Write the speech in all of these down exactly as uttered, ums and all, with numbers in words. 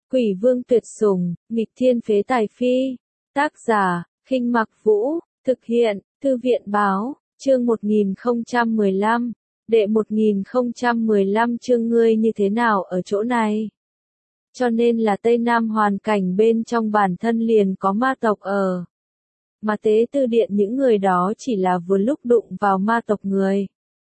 Quỷ vương tuyệt sủng, nghịch thiên phế tài phi. Tác giả, Khinh Mặc Vũ, thực hiện, Thư viện báo, chương một nghìn không trăm mười lăm, đệ một nghìn không trăm mười lăm chương ngươi như thế nào ở chỗ này. Cho nên là Tây Nam hoàn cảnh bên trong bản thân liền có ma tộc ở. Mà tế tư điện những người đó chỉ là vừa lúc đụng vào ma tộc người.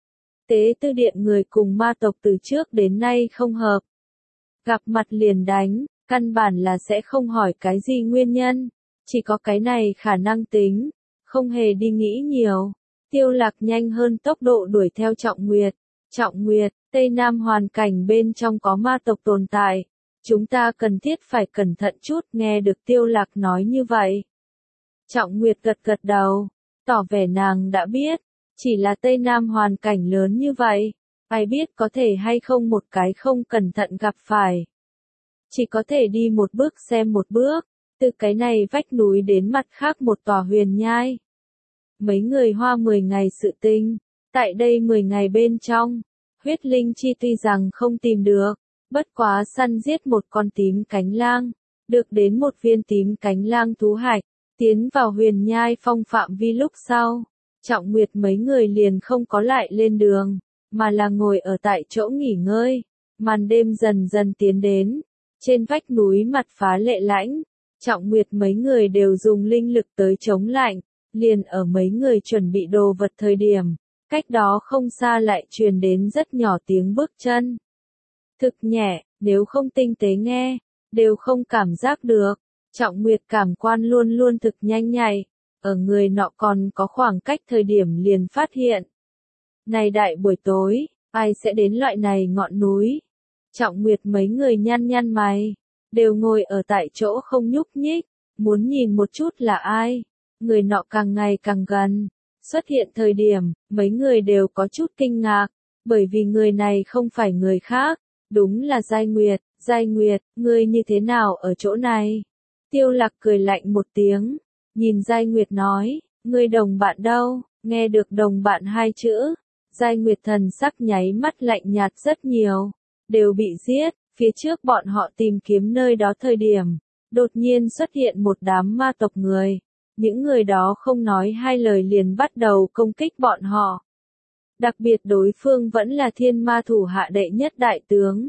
Tế tư điện người cùng ma tộc từ trước đến nay không hợp. Gặp mặt liền đánh, căn bản là sẽ không hỏi cái gì nguyên nhân. Chỉ có cái này khả năng tính, không hề đi nghĩ nhiều. Tiêu Lạc nhanh hơn tốc độ đuổi theo Trọng Nguyệt. Trọng Nguyệt, Tây Nam hoàn cảnh bên trong có ma tộc tồn tại. Chúng ta cần thiết phải cẩn thận chút, nghe được Tiêu Lạc nói như vậy. Trọng Nguyệt gật gật đầu, tỏ vẻ nàng đã biết, chỉ là Tây Nam hoàn cảnh lớn như vậy, ai biết có thể hay không một cái không cẩn thận gặp phải. Chỉ có thể đi một bước xem một bước, từ cái này vách núi đến mặt khác một tòa huyền nhai. Mấy người hoa mười ngày sự tình, tại đây mười ngày bên trong, huyết linh chi tuy rằng không tìm được, bất quá săn giết một con tím cánh lang, được đến một viên tím cánh lang thú hạch, tiến vào huyền nhai phong phạm vi lúc sau, Trọng Nguyệt mấy người liền không có lại lên đường, mà là ngồi ở tại chỗ nghỉ ngơi. Màn đêm dần dần tiến đến, trên vách núi mặt phá lệ lãnh, Trọng Nguyệt mấy người đều dùng linh lực tới chống lạnh, liền ở mấy người chuẩn bị đồ vật thời điểm, cách đó không xa lại truyền đến rất nhỏ tiếng bước chân. Thực nhẹ, nếu không tinh tế nghe, đều không cảm giác được. Trọng Nguyệt cảm quan luôn luôn thực nhanh nhạy, ở người nọ còn có khoảng cách thời điểm liền phát hiện. Này đại buổi tối, ai sẽ đến loại này ngọn núi? Trọng Nguyệt mấy người nhăn nhăn mày, đều ngồi ở tại chỗ không nhúc nhích, muốn nhìn một chút là ai. Người nọ càng ngày càng gần, xuất hiện thời điểm, mấy người đều có chút kinh ngạc, bởi vì người này không phải người khác, đúng là Giai Nguyệt. Giai Nguyệt, ngươi như thế nào ở chỗ này? Tiêu Lạc cười lạnh một tiếng, nhìn Giai Nguyệt nói, ngươi đồng bạn đâu? Nghe được đồng bạn hai chữ, Giai Nguyệt thần sắc nháy mắt lạnh nhạt rất nhiều, đều bị giết. Phía trước bọn họ tìm kiếm nơi đó thời điểm, đột nhiên xuất hiện một đám ma tộc người, những người đó không nói hai lời liền bắt đầu công kích bọn họ. Đặc biệt đối phương vẫn là thiên ma thủ hạ đệ nhất đại tướng.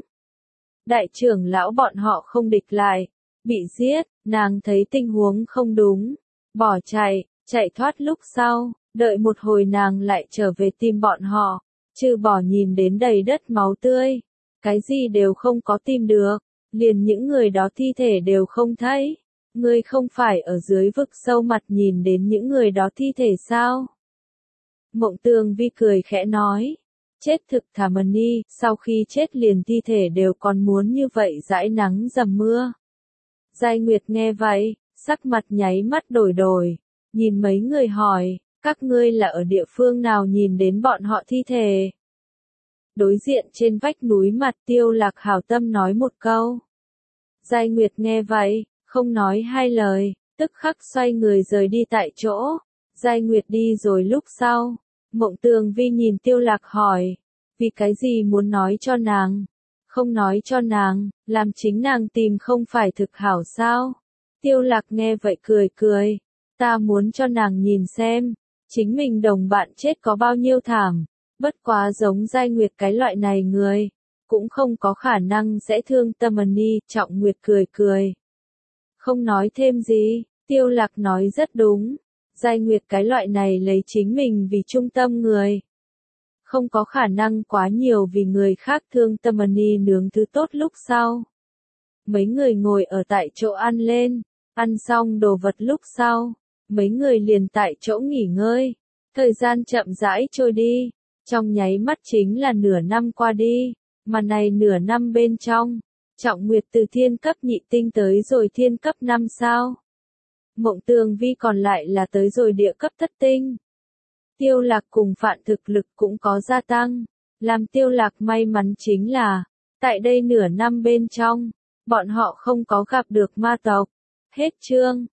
Đại trưởng lão bọn họ không địch lại, bị giết, nàng thấy tình huống không đúng, bỏ chạy, chạy thoát lúc sau, đợi một hồi nàng lại trở về tìm bọn họ, trừ bỏ nhìn đến đầy đất máu tươi, cái gì đều không có tìm được, liền những người đó thi thể đều không thấy. Ngươi không phải ở dưới vực sâu mặt nhìn đến những người đó thi thể sao? Mộng Tường Vi cười khẽ nói. Chết thực thà mần ni, sau khi chết liền thi thể đều còn muốn như vậy dãi nắng dầm mưa. Giai Nguyệt nghe vậy, sắc mặt nháy mắt đổi đổi, nhìn mấy người hỏi, các ngươi là ở địa phương nào nhìn đến bọn họ thi thể? Đối diện trên vách núi mặt Tiêu Lạc hảo tâm nói một câu. Giai Nguyệt nghe vậy, không nói hai lời, tức khắc xoay người rời đi tại chỗ. Giai Nguyệt đi rồi lúc sau, Mộng Tường Vi nhìn Tiêu Lạc hỏi, vì cái gì muốn nói cho nàng? Không nói cho nàng, làm chính nàng tìm không phải thực hảo sao? Tiêu Lạc nghe vậy cười cười, ta muốn cho nàng nhìn xem, chính mình đồng bạn chết có bao nhiêu thảm, bất quá giống Giai Nguyệt cái loại này người, cũng không có khả năng sẽ thương tâm ni. Trọng Nguyệt cười cười, không nói thêm gì. Tiêu Lạc nói rất đúng, Giai Nguyệt cái loại này lấy chính mình vì trung tâm người, không có khả năng quá nhiều vì người khác thương tâm ni. Nướng thứ tốt lúc sau, mấy người ngồi ở tại chỗ ăn lên, ăn xong đồ vật lúc sau, mấy người liền tại chỗ nghỉ ngơi. Thời gian chậm rãi trôi đi, trong nháy mắt chính là nửa năm qua đi, mà này nửa năm bên trong, Trọng Nguyệt từ thiên cấp nhị tinh tới rồi thiên cấp năm sao. Mộng Tường Vi còn lại là tới rồi địa cấp thất tinh. Tiêu Lạc cùng Phạn thực lực cũng có gia tăng, làm Tiêu Lạc may mắn chính là, tại đây nửa năm bên trong, bọn họ không có gặp được ma tộc. Hết chương.